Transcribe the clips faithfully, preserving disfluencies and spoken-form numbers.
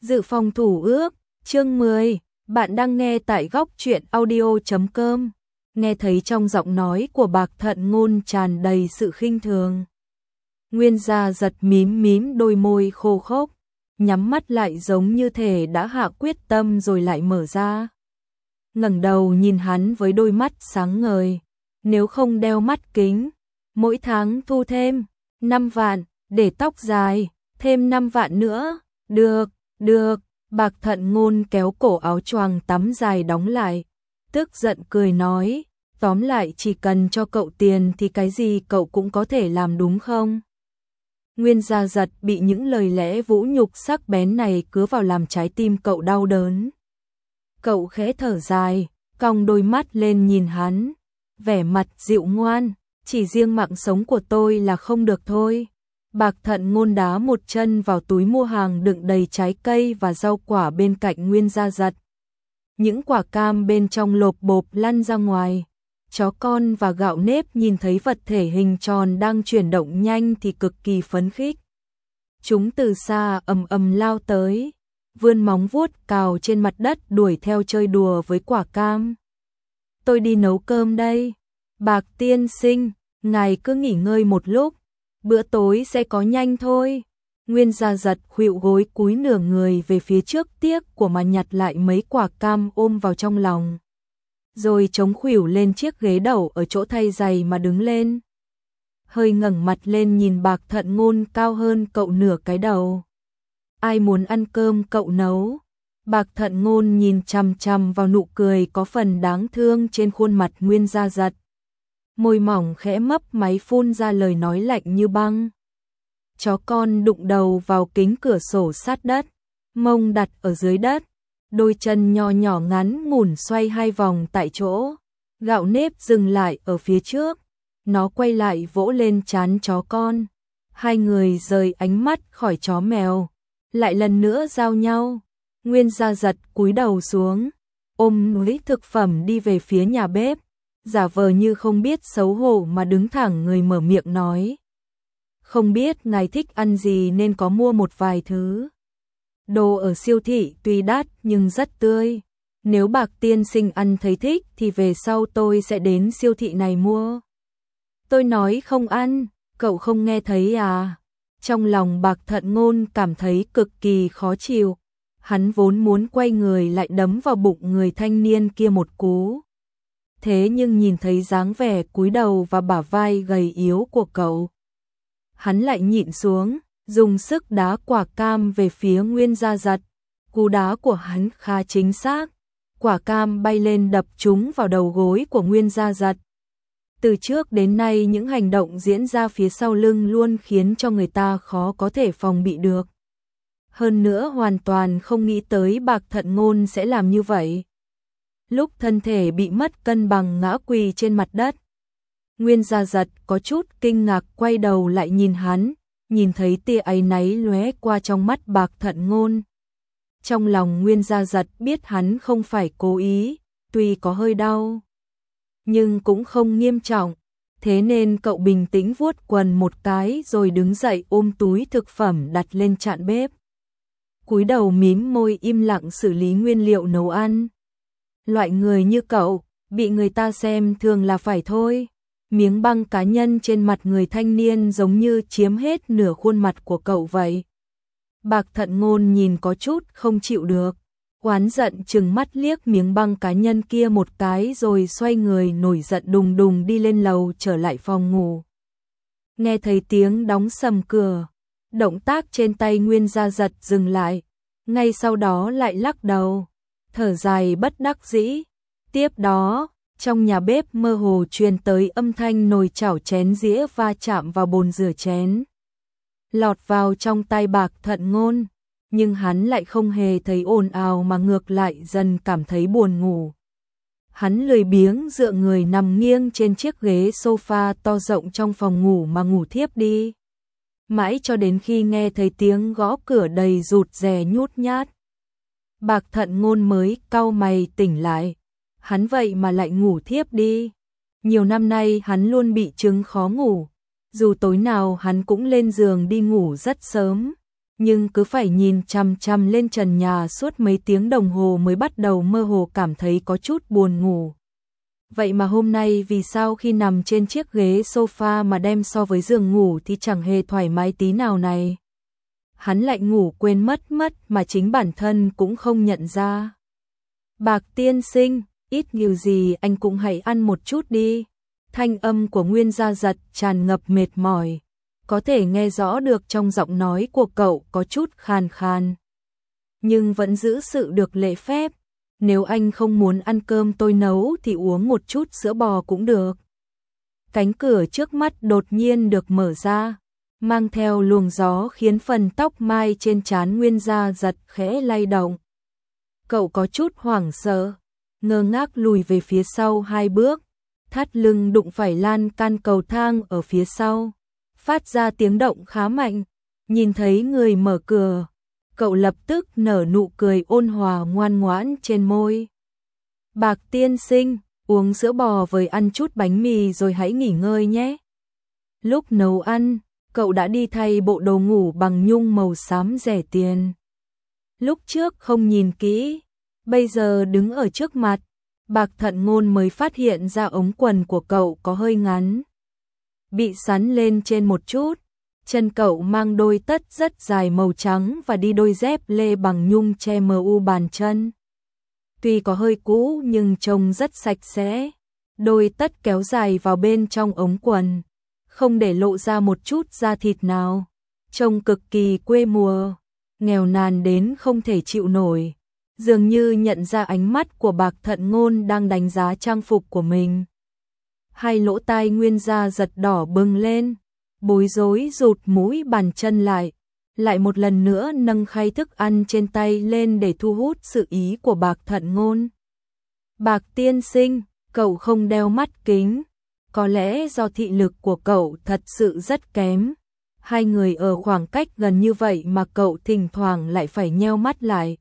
Dự phòng thủ ước, chương mười, bạn đang nghe tại góc truyện audio chấm com. Nghe thấy trong giọng nói của Bạc Thận Ngôn tràn đầy sự khinh thường. Nguyên Gia giật mím mím đôi môi khô khốc, nhắm mắt lại giống như thể đã hạ quyết tâm rồi lại mở ra. Ngẩng đầu nhìn hắn với đôi mắt sáng ngời, nếu không đeo mắt kính, mỗi tháng thu thêm năm vạn, để tóc dài, thêm năm vạn nữa, được, được. Bạc Thận Ngôn kéo cổ áo choàng tắm dài đóng lại, tức giận cười nói, tóm lại chỉ cần cho cậu tiền thì cái gì cậu cũng có thể làm đúng không? Nguyên Gia giật bị những lời lẽ vũ nhục sắc bén này cứa vào làm trái tim cậu đau đớn. Cậu khẽ thở dài, cong đôi mắt lên nhìn hắn, vẻ mặt dịu ngoan, chỉ riêng mạng sống của tôi là không được thôi. Bạc Thận Ngôn đá một chân vào túi mua hàng đựng đầy trái cây và rau quả bên cạnh Nguyên Gia giật. Những quả cam bên trong lộp bộp lăn ra ngoài. Chó con và gạo nếp nhìn thấy vật thể hình tròn đang chuyển động nhanh thì cực kỳ phấn khích. Chúng từ xa ầm ầm lao tới, vươn móng vuốt cào trên mặt đất đuổi theo chơi đùa với quả cam. Tôi đi nấu cơm đây. Bạc tiên sinh, ngài cứ nghỉ ngơi một lúc, bữa tối sẽ có nhanh thôi. Nguyên Gia giật khuỵu gối cúi nửa người về phía trước tiếc của mà nhặt lại mấy quả cam ôm vào trong lòng. Rồi chống khuỷu lên chiếc ghế đầu ở chỗ thay giày mà đứng lên. Hơi ngẩng mặt lên nhìn Bạc Thận Ngôn cao hơn cậu nửa cái đầu. Ai muốn ăn cơm cậu nấu? Bạc Thận Ngôn nhìn chằm chằm vào nụ cười có phần đáng thương trên khuôn mặt Nguyên Gia giật. Môi mỏng khẽ mấp máy phun ra lời nói lạnh như băng. Chó con đụng đầu vào kính cửa sổ sát đất, mông đặt ở dưới đất, đôi chân nho nhỏ ngắn ngủn xoay hai vòng tại chỗ. Gạo nếp dừng lại ở phía trước, nó quay lại vỗ lên trán chó con. Hai người rời ánh mắt khỏi chó mèo, lại lần nữa giao nhau. Nguyên Gia giật cúi đầu xuống, ôm núi thực phẩm đi về phía nhà bếp, giả vờ như không biết xấu hổ mà đứng thẳng người mở miệng nói. Không biết ngài thích ăn gì nên có mua một vài thứ. Đồ ở siêu thị tuy đắt nhưng rất tươi. Nếu Bạc tiên sinh ăn thấy thích thì về sau tôi sẽ đến siêu thị này mua. Tôi nói không ăn, cậu không nghe thấy à? Trong lòng Bạc Thận Ngôn cảm thấy cực kỳ khó chịu. Hắn vốn muốn quay người lại đấm vào bụng người thanh niên kia một cú. Thế nhưng nhìn thấy dáng vẻ cúi đầu và bả vai gầy yếu của cậu, hắn lại nhịn xuống, dùng sức đá quả cam về phía Nguyên Gia giật. Cú đá của hắn khá chính xác, quả cam bay lên đập trúng vào đầu gối của Nguyên Gia giật. Từ trước đến nay những hành động diễn ra phía sau lưng luôn khiến cho người ta khó có thể phòng bị được. Hơn nữa hoàn toàn không nghĩ tới Bạc Thận Ngôn sẽ làm như vậy. Lúc thân thể bị mất cân bằng ngã quỳ trên mặt đất, Nguyên Gia giật có chút kinh ngạc quay đầu lại nhìn hắn, nhìn thấy tia áy náy lóe qua trong mắt Bạc Thận Ngôn. Trong lòng Nguyên Gia giật biết hắn không phải cố ý, tuy có hơi đau, nhưng cũng không nghiêm trọng. Thế nên cậu bình tĩnh vuốt quần một cái rồi đứng dậy ôm túi thực phẩm đặt lên chạn bếp. Cúi đầu mím môi im lặng xử lý nguyên liệu nấu ăn. Loại người như cậu, bị người ta xem thường là phải thôi. Miếng băng cá nhân trên mặt người thanh niên giống như chiếm hết nửa khuôn mặt của cậu vậy. Bạc Thận Ngôn nhìn có chút không chịu được, oán giận trừng mắt liếc miếng băng cá nhân kia một cái rồi xoay người nổi giận đùng đùng đi lên lầu trở lại phòng ngủ. Nghe thấy tiếng đóng sầm cửa, động tác trên tay Nguyên Gia giật dừng lại, ngay sau đó lại lắc đầu, thở dài bất đắc dĩ. Tiếp đó, trong nhà bếp mơ hồ truyền tới âm thanh nồi chảo chén dĩa va chạm vào bồn rửa chén. Lọt vào trong tai Bạc Thận Ngôn, nhưng hắn lại không hề thấy ồn ào mà ngược lại dần cảm thấy buồn ngủ. Hắn lười biếng dựa người nằm nghiêng trên chiếc ghế sofa to rộng trong phòng ngủ mà ngủ thiếp đi. Mãi cho đến khi nghe thấy tiếng gõ cửa đầy rụt rè nhút nhát, Bạc Thận Ngôn mới cau mày tỉnh lại. Hắn vậy mà lại ngủ thiếp đi. Nhiều năm nay hắn luôn bị chứng khó ngủ, dù tối nào hắn cũng lên giường đi ngủ rất sớm, nhưng cứ phải nhìn chằm chằm lên trần nhà suốt mấy tiếng đồng hồ mới bắt đầu mơ hồ cảm thấy có chút buồn ngủ. Vậy mà hôm nay vì sao khi nằm trên chiếc ghế sofa mà đem so với giường ngủ thì chẳng hề thoải mái tí nào này. Hắn lại ngủ quên mất mất mà chính bản thân cũng không nhận ra. Bạc tiên sinh, ít nhiều gì anh cũng hãy ăn một chút đi. Thanh âm của Nguyên Gia Giật tràn ngập mệt mỏi, có thể nghe rõ được trong giọng nói của cậu có chút khàn khàn. Nhưng vẫn giữ sự được lễ phép. Nếu anh không muốn ăn cơm tôi nấu thì uống một chút sữa bò cũng được. Cánh cửa trước mắt đột nhiên được mở ra, mang theo luồng gió khiến phần tóc mai trên trán Nguyên Gia Giật khẽ lay động. Cậu có chút hoảng sợ, ngơ ngác lùi về phía sau hai bước, thắt lưng đụng phải lan can cầu thang ở phía sau, phát ra tiếng động khá mạnh. Nhìn thấy người mở cửa, cậu lập tức nở nụ cười ôn hòa ngoan ngoãn trên môi. Bạc tiên sinh, uống sữa bò với ăn chút bánh mì rồi hãy nghỉ ngơi nhé. Lúc nấu ăn, cậu đã đi thay bộ đồ ngủ bằng nhung màu xám rẻ tiền. Lúc trước không nhìn kỹ, bây giờ đứng ở trước mặt, Bạc Thận Ngôn mới phát hiện ra ống quần của cậu có hơi ngắn, bị sắn lên trên một chút. Chân cậu mang đôi tất rất dài màu trắng và đi đôi dép lê bằng nhung che mờ u bàn chân. Tuy có hơi cũ nhưng trông rất sạch sẽ. Đôi tất kéo dài vào bên trong ống quần, không để lộ ra một chút da thịt nào. Trông cực kỳ quê mùa, nghèo nàn đến không thể chịu nổi. Dường như nhận ra ánh mắt của Bạc Thận Ngôn đang đánh giá trang phục của mình. Hai lỗ tai Nguyên Gia Giật đỏ bừng lên, bối rối rụt mũi bàn chân lại, lại một lần nữa nâng khay thức ăn trên tay lên để thu hút sự ý của Bạc Thận Ngôn. Bạc tiên sinh, cậu không đeo mắt kính, có lẽ do thị lực của cậu thật sự rất kém. Hai người ở khoảng cách gần như vậy mà cậu thỉnh thoảng lại phải nheo mắt lại.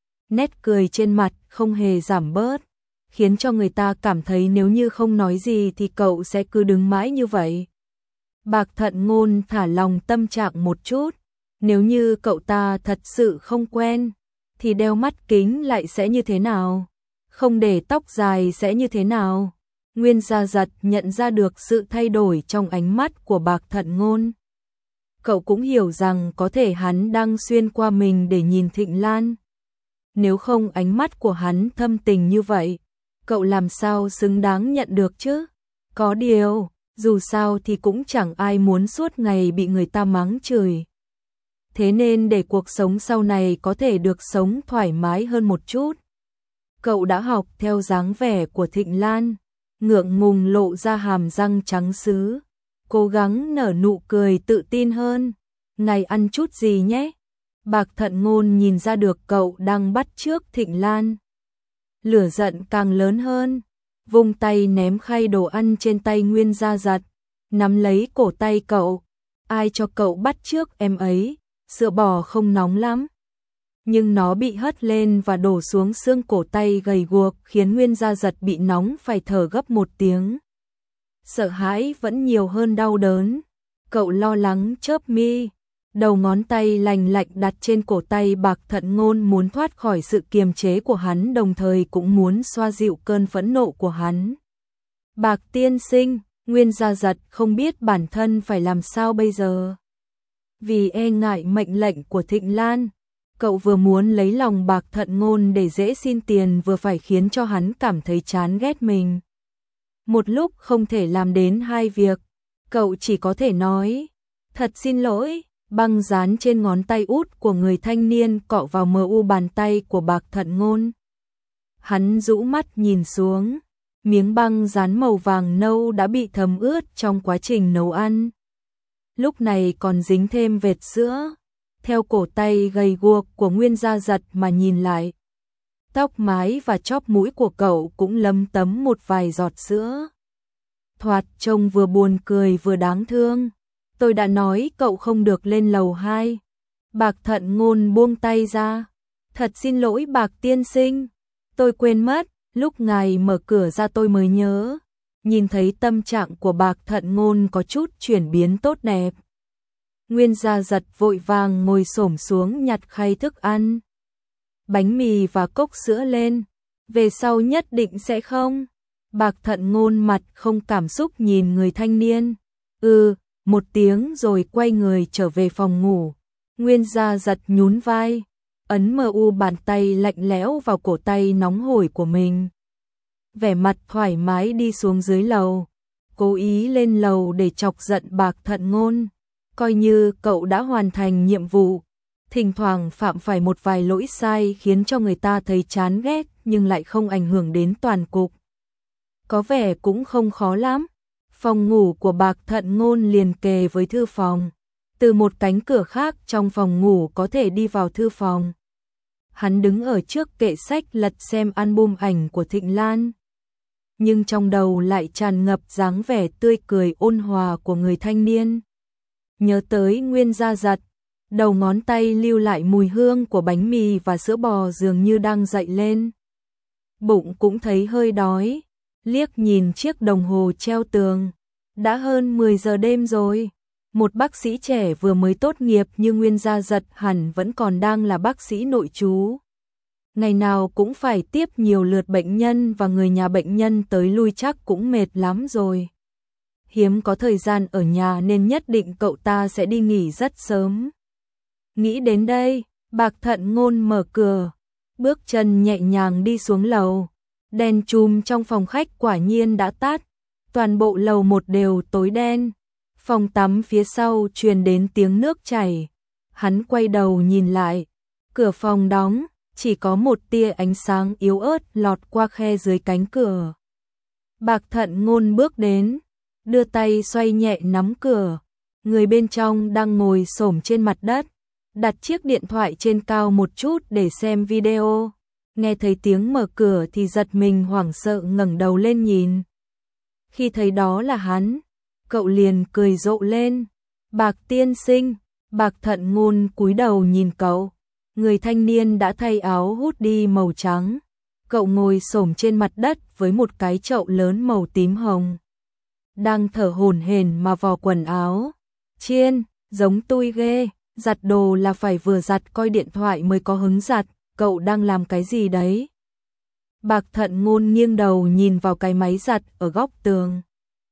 Nét cười trên mặt không hề giảm bớt, khiến cho người ta cảm thấy nếu như không nói gì thì cậu sẽ cứ đứng mãi như vậy. Bạc Thận Ngôn thả lòng tâm trạng một chút, nếu như cậu ta thật sự không quen, thì đeo mắt kính lại sẽ như thế nào? Không để tóc dài sẽ như thế nào? Nguyên Gia Giật nhận ra được sự thay đổi trong ánh mắt của Bạc Thận Ngôn. Cậu cũng hiểu rằng có thể hắn đang xuyên qua mình để nhìn Thịnh Lan. Nếu không ánh mắt của hắn thâm tình như vậy, cậu làm sao xứng đáng nhận được chứ? Có điều, dù sao thì cũng chẳng ai muốn suốt ngày bị người ta mắng chửi. Thế nên để cuộc sống sau này có thể được sống thoải mái hơn một chút, cậu đã học theo dáng vẻ của Thịnh Lan, ngượng ngùng lộ ra hàm răng trắng sứ, cố gắng nở nụ cười tự tin hơn. Ngày ăn chút gì nhé? Bạc Thận Ngôn nhìn ra được cậu đang bắt chước Thịnh Lan. Lửa giận càng lớn hơn, vung tay ném khay đồ ăn trên tay Nguyên Gia Giật, nắm lấy cổ tay cậu. Ai cho cậu bắt chước em ấy, sữa bò không nóng lắm. Nhưng nó bị hất lên và đổ xuống xương cổ tay gầy guộc khiến Nguyên Gia Giật bị nóng phải thở gấp một tiếng. Sợ hãi vẫn nhiều hơn đau đớn. Cậu lo lắng chớp mi, đầu ngón tay lành lạnh đặt trên cổ tay Bạc Thận Ngôn, muốn thoát khỏi sự kiềm chế của hắn, đồng thời cũng muốn xoa dịu cơn phẫn nộ của hắn. Bạc tiên sinh, Nguyên Gia Giật không biết bản thân phải làm sao bây giờ. Vì e ngại mệnh lệnh của Thịnh Lan, cậu vừa muốn lấy lòng Bạc Thận Ngôn để dễ xin tiền, vừa phải khiến cho hắn cảm thấy chán ghét mình. Một lúc không thể làm đến hai việc, cậu chỉ có thể nói, thật xin lỗi. Băng dán trên ngón tay út của người thanh niên cọ vào mờ u bàn tay của Bạc Thận Ngôn. Hắn rũ mắt nhìn xuống, miếng băng dán màu vàng nâu đã bị thấm ướt trong quá trình nấu ăn. Lúc này còn dính thêm vệt sữa. Theo cổ tay gầy guộc của Nguyên Gia Giật mà nhìn lại, tóc mái và chóp mũi của cậu cũng lấm tấm một vài giọt sữa. Thoạt trông vừa buồn cười vừa đáng thương. Tôi đã nói cậu không được lên lầu hai. Bạc Thận Ngôn buông tay ra. Thật xin lỗi Bạc tiên sinh, tôi quên mất, lúc ngài mở cửa ra tôi mới nhớ. Nhìn thấy tâm trạng của Bạc Thận Ngôn có chút chuyển biến tốt đẹp, Nguyên Gia Giật vội vàng ngồi xổm xuống nhặt khay thức ăn, bánh mì và cốc sữa lên. Về sau nhất định sẽ không. Bạc Thận Ngôn mặt không cảm xúc nhìn người thanh niên. Ừ, một tiếng rồi quay người trở về phòng ngủ. Nguyên Gia Giật nhún vai, ấn mờ u bàn tay lạnh lẽo vào cổ tay nóng hổi của mình. Vẻ mặt thoải mái đi xuống dưới lầu, cố ý lên lầu để chọc giận Bạc Thận Ngôn. Coi như cậu đã hoàn thành nhiệm vụ, thỉnh thoảng phạm phải một vài lỗi sai khiến cho người ta thấy chán ghét nhưng lại không ảnh hưởng đến toàn cục. Có vẻ cũng không khó lắm. Phòng ngủ của Bạc Thận Ngôn liền kề với thư phòng. Từ một cánh cửa khác trong phòng ngủ có thể đi vào thư phòng. Hắn đứng ở trước kệ sách lật xem album ảnh của Thịnh Lan. Nhưng trong đầu lại tràn ngập dáng vẻ tươi cười ôn hòa của người thanh niên. Nhớ tới Nguyên Gia Giật, đầu ngón tay lưu lại mùi hương của bánh mì và sữa bò dường như đang dậy lên. Bụng cũng thấy hơi đói, liếc nhìn chiếc đồng hồ treo tường. Đã hơn mười giờ đêm rồi. Một bác sĩ trẻ vừa mới tốt nghiệp như Nguyên Gia Giật hẳn vẫn còn đang là bác sĩ nội trú. Ngày nào cũng phải tiếp nhiều lượt bệnh nhân và người nhà bệnh nhân tới lui chắc cũng mệt lắm rồi. Hiếm có thời gian ở nhà nên nhất định cậu ta sẽ đi nghỉ rất sớm. Nghĩ đến đây, Bạc Thận Ngôn mở cửa, bước chân nhẹ nhàng đi xuống lầu. Đèn chùm trong phòng khách quả nhiên đã tắt, toàn bộ lầu một đều tối đen. Phòng tắm phía sau truyền đến tiếng nước chảy. Hắn quay đầu nhìn lại, cửa phòng đóng, chỉ có một tia ánh sáng yếu ớt lọt qua khe dưới cánh cửa. Bạc Thận Ngôn bước đến, đưa tay xoay nhẹ nắm cửa. Người bên trong đang ngồi xổm trên mặt đất, đặt chiếc điện thoại trên cao một chút để xem video. Nghe thấy tiếng mở cửa thì giật mình hoảng sợ ngẩng đầu lên nhìn. Khi thấy đó là hắn, cậu liền cười rộ lên. Bạc tiên sinh. Bạc Thận Ngôn cúi đầu nhìn cậu. Người thanh niên đã thay áo hoodie màu trắng. Cậu ngồi xổm trên mặt đất với một cái chậu lớn màu tím hồng. Đang thở hổn hển mà vò quần áo. Chiên, giống tui ghê, giặt đồ là phải vừa giặt coi điện thoại mới có hứng giặt, cậu đang làm cái gì đấy? Bạc Thận Ngôn nghiêng đầu nhìn vào cái máy giặt ở góc tường.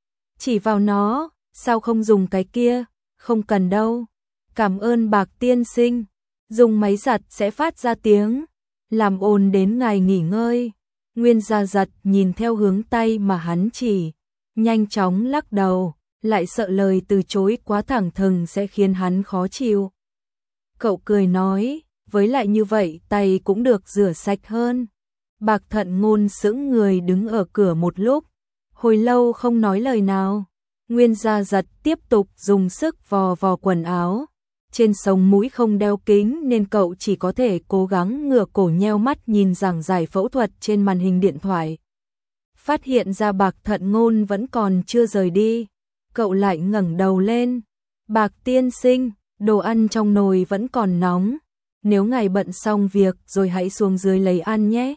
Chỉ vào nó, sao không dùng cái kia? Không cần đâu. Cảm ơn Bạc tiên sinh. Dùng máy giặt sẽ phát ra tiếng, làm ồn đến ngài nghỉ ngơi. Nguyên Gia Giật nhìn theo hướng tay mà hắn chỉ, nhanh chóng lắc đầu, lại sợ lời từ chối quá thẳng thừng sẽ khiến hắn khó chịu. Cậu cười nói, với lại như vậy tay cũng được rửa sạch hơn. Bạc Thận Ngôn sững người đứng ở cửa một lúc, hồi lâu không nói lời nào. Nguyên Gia Giật tiếp tục dùng sức vò vò quần áo. Trên sống mũi không đeo kính nên cậu chỉ có thể cố gắng ngửa cổ nheo mắt nhìn giảng giải phẫu thuật trên màn hình điện thoại. Phát hiện ra Bạc Thận Ngôn vẫn còn chưa rời đi, cậu lại ngẩng đầu lên. Bạc tiên sinh, đồ ăn trong nồi vẫn còn nóng, nếu ngài bận xong việc rồi hãy xuống dưới lấy ăn nhé.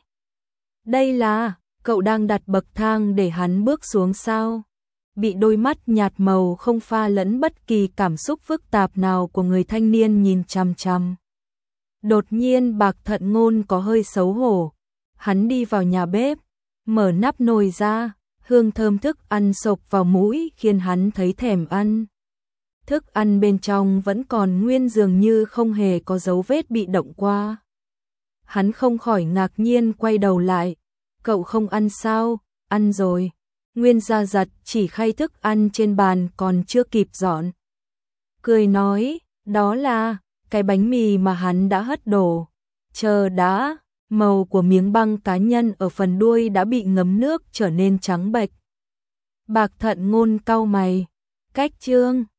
Đây là, cậu đang đặt bậc thang để hắn bước xuống sao? Bị đôi mắt nhạt màu không pha lẫn bất kỳ cảm xúc phức tạp nào của người thanh niên nhìn chằm chằm. Đột nhiên Bạc Thận Ngôn có hơi xấu hổ. Hắn đi vào nhà bếp, mở nắp nồi ra, hương thơm thức ăn xộc vào mũi khiến hắn thấy thèm ăn. Thức ăn bên trong vẫn còn nguyên dường như không hề có dấu vết bị động qua. Hắn không khỏi ngạc nhiên quay đầu lại. Cậu không ăn sao? Ăn rồi. Nguyên Gia Giật chỉ khay thức ăn trên bàn còn chưa kịp dọn. Cười nói, đó là cái bánh mì mà hắn đã hất đổ. Chờ đã, màu của miếng băng cá nhân ở phần đuôi đã bị ngấm nước trở nên trắng bệch. Bạc Thận Ngôn cau mày, cách chương.